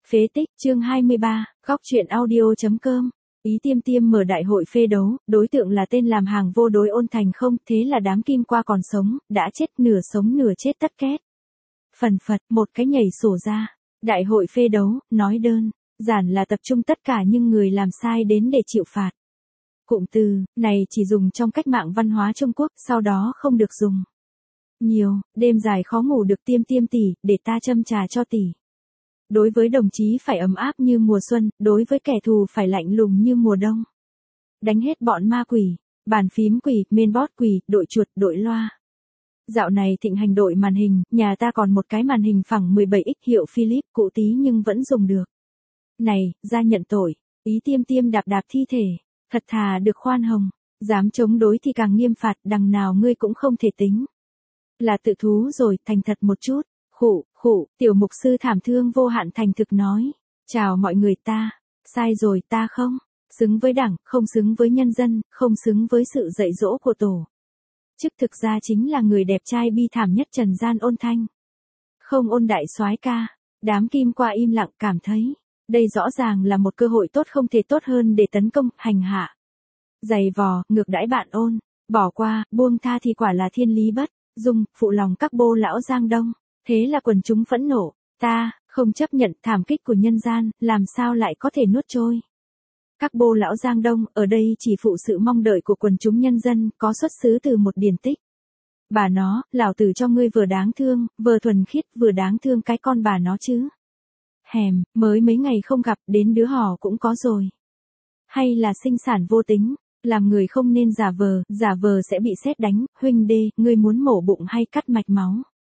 Phế tích chương 23, góc truyện audio.com. Ý Tiêm Tiêm mở đại hội phê đấu, đối tượng là tên làm hàng vô đối Ôn Thành không, thế là đám kim qua còn sống, đã chết nửa sống nửa chết tất két. Phần phật, một cái nhảy sổ ra. Đại hội phê đấu, nói đơn giản là tập trung tất cả những người làm sai đến để chịu phạt. Cụm từ này chỉ dùng trong cách mạng văn hóa Trung Quốc, sau đó không được dùng nhiều. Đêm dài khó ngủ được Tiêm Tiêm tỷ, để ta châm trà cho tỷ. Đối với đồng chí phải ấm áp như mùa xuân, đối với kẻ thù phải lạnh lùng như mùa đông. Đánh hết bọn ma quỷ, bàn phím quỷ, mainboard quỷ, đội chuột, đội loa. Dạo này thịnh hành đội màn hình, nhà ta còn một cái màn hình phẳng 17x hiệu Philips, cũ tí nhưng vẫn dùng được. Này, ra nhận tội. Ý Tiêm Tiêm đạp đạp thi thể, thật thà được khoan hồng, dám chống đối thì càng nghiêm phạt, đằng nào ngươi cũng không thể tính là tự thú rồi, thành thật một chút. Khụ, tiểu mục sư thảm thương vô hạn thành thực nói. Chào mọi người, ta sai rồi, ta không xứng với đảng, không xứng với nhân dân, không xứng với sự dạy dỗ của tổ chức, thực ra chính là người đẹp trai bi thảm nhất trần gian Ôn Thanh. Không Ôn đại soái ca. Đám kim qua im lặng, cảm thấy đây rõ ràng là một cơ hội tốt không thể tốt hơn để tấn công, hành hạ, giày vò, ngược đãi bạn Ôn. Bỏ qua, buông tha thì quả là thiên lý bất dung, phụ lòng các bô lão Giang Đông. Thế là quần chúng phẫn nộ, ta không chấp nhận thảm kích của nhân gian, làm sao lại có thể nuốt trôi. Các bô lão Giang Đông ở đây chỉ phụ sự mong đợi của quần chúng nhân dân, có xuất xứ từ một điển tích. Bà nó, lão tử cho ngươi vừa đáng thương, vừa thuần khiết, vừa đáng thương cái con bà nó chứ. Hèm, mới mấy ngày không gặp, đến đứa hò cũng có rồi. Hay là sinh sản vô tính, làm người không nên giả vờ sẽ bị sét đánh, huynh đê, ngươi muốn mổ bụng hay cắt mạch máu.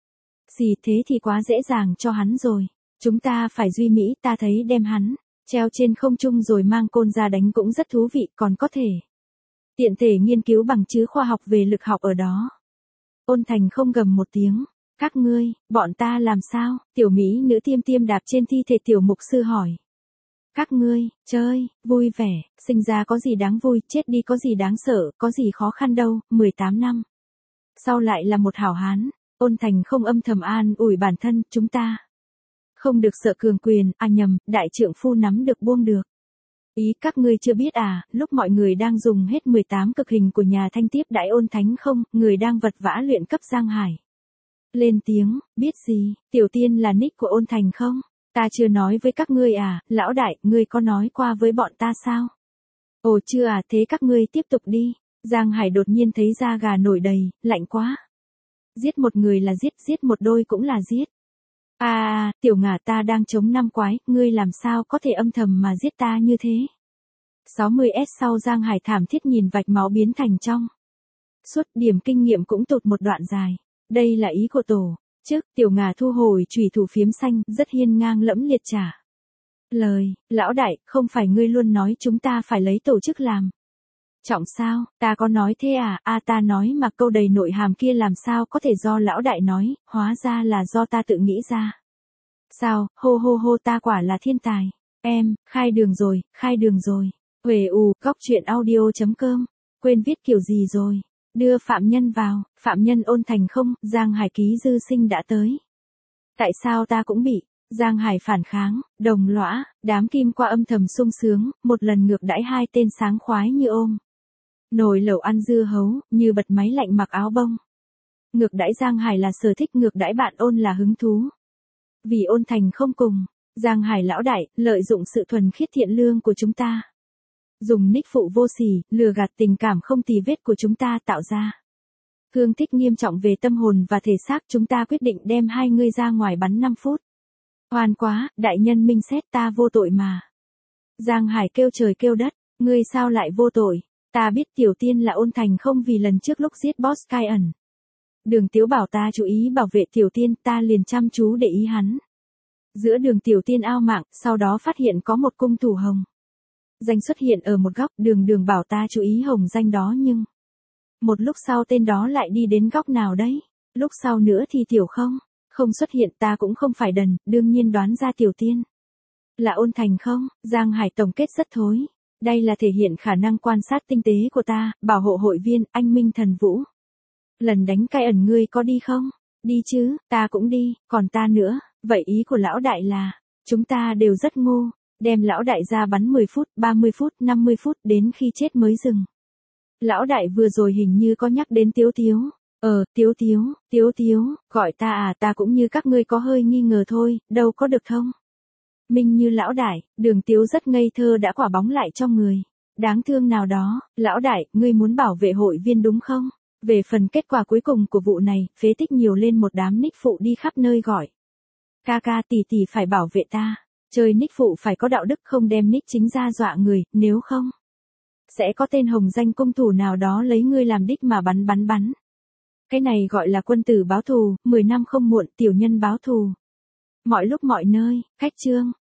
Xì thế thì quá dễ dàng cho hắn rồi. Chúng ta phải duy mỹ, ta thấy đem hắn treo trên không trung rồi mang côn ra đánh cũng rất thú vị, còn có thể tiện thể nghiên cứu bằng chứng khoa học về lực học ở đó. Ôn Thành không gầm một tiếng. Các ngươi, bọn ta làm sao? Tiểu mỹ nữ Tiêm Tiêm đạp trên thi thể tiểu mục sư hỏi. Các ngươi, chơi, vui vẻ, sinh ra có gì đáng vui, chết đi có gì đáng sợ, có gì khó khăn đâu, 18 năm. Sau lại là một hảo hán. Ôn Thành không âm thầm an ủi bản thân, chúng ta không được sợ cường quyền, nhầm, đại trượng phu nắm được buông được. Ý các ngươi chưa biết à, lúc mọi người đang dùng hết 18 cực hình của nhà Thanh tiếp đãi Ôn Thánh không, người đang vật vã luyện cấp Giang Hải lên tiếng, biết gì, Tiểu Tiên là nick của Ôn Thành không? Ta chưa nói với các ngươi à, lão đại, ngươi có nói qua với bọn ta sao? Ồ chưa à, thế các ngươi tiếp tục đi. Giang Hải đột nhiên thấy da gà nổi đầy, lạnh quá. Giết một người là giết một đôi cũng là giết. Tiểu Ngà, ta đang chống năm quái, ngươi làm sao có thể âm thầm mà giết ta như thế? 60S sau Giang Hải thảm thiết nhìn vạch máu biến thành trong suốt, điểm kinh nghiệm cũng tụt một đoạn dài. Đây là ý của tổ chức. Tiểu Ngà thu hồi chùy thủ phiếm xanh, rất hiên ngang lẫm liệt trả lời. Lão đại, không phải ngươi luôn nói chúng ta phải lấy tổ chức làm trọng sao? Ta có nói thế à? Ta nói mà câu đầy nội hàm kia làm sao có thể do lão đại nói, hóa ra là do ta tự nghĩ ra. Sao, hô, ta quả là thiên tài. Em, khai đường rồi. Huề góc truyện audio.com. Quên viết kiểu gì rồi? Đưa phạm nhân vào, phạm nhân Ôn Thành không, Giang Hải ký dư sinh đã tới. Tại sao ta cũng bị? Giang Hải phản kháng, đồng lõa, đám kim qua âm thầm sung sướng, một lần ngược đãi hai tên sáng khoái như ôm nồi lẩu ăn dưa hấu, như bật máy lạnh mặc áo bông. Ngược đãi Giang Hải là sở thích, ngược đãi bạn Ôn là hứng thú. Vì Ôn Thành không cùng, Giang Hải lão đại, lợi dụng sự thuần khiết thiện lương của chúng ta. Dùng nick phụ vô sỉ, lừa gạt tình cảm không tì vết của chúng ta tạo ra thương tích nghiêm trọng về tâm hồn và thể xác, chúng ta quyết định đem hai ngươi ra ngoài bắn 5 phút. Oan quá, đại nhân minh xét, ta vô tội mà. Giang Hải kêu trời kêu đất, ngươi sao lại vô tội? Ta biết Tiểu Tiên là Ôn Thành không vì lần trước lúc giết boss Cyan. Đường Tiếu bảo ta chú ý bảo vệ Tiểu Tiên, ta liền chăm chú để ý hắn. Giữa đường Tiểu Tiên ao mạng, sau đó phát hiện có một cung thủ hồng danh xuất hiện ở một góc, đường bảo ta chú ý hồng danh đó, nhưng một lúc sau tên đó lại đi đến góc nào đấy. Lúc sau nữa thì Tiểu không xuất hiện, ta cũng không phải đần, đương nhiên đoán ra Tiểu Tiên là Ôn Thành không. Giang Hải tổng kết rất thối. Đây là thể hiện khả năng quan sát tinh tế của ta, bảo hộ hội viên, anh Minh Thần Vũ. Lần đánh Cyan ngươi có đi không? Đi chứ, ta cũng đi, còn ta nữa, vậy ý của lão đại là, Chúng ta đều rất ngu, đem lão đại ra bắn 10 phút, 30 phút, 50 phút đến khi chết mới dừng. Lão đại vừa rồi hình như có nhắc đến Tiếu Tiếu. Tiếu Tiếu, gọi ta à, ta cũng như các ngươi có hơi nghi ngờ thôi, đâu có được không? Minh như lão đại, Đường Tiếu rất ngây thơ đã quả bóng lại cho người. Đáng thương nào đó, lão đại, ngươi muốn bảo vệ hội viên đúng không? Về phần kết quả cuối cùng của vụ này, phế tích nhiều lên một đám nick phụ đi khắp nơi gọi. Ca ca tỷ tỷ phải bảo vệ ta. Chơi nick phụ phải có đạo đức, không đem nick chính ra dọa người, nếu không sẽ có tên hồng danh công thủ nào đó lấy ngươi làm đích mà bắn. Cái này gọi là quân tử báo thù, 10 năm không muộn, tiểu nhân báo thù. Mọi lúc mọi nơi, khách trương.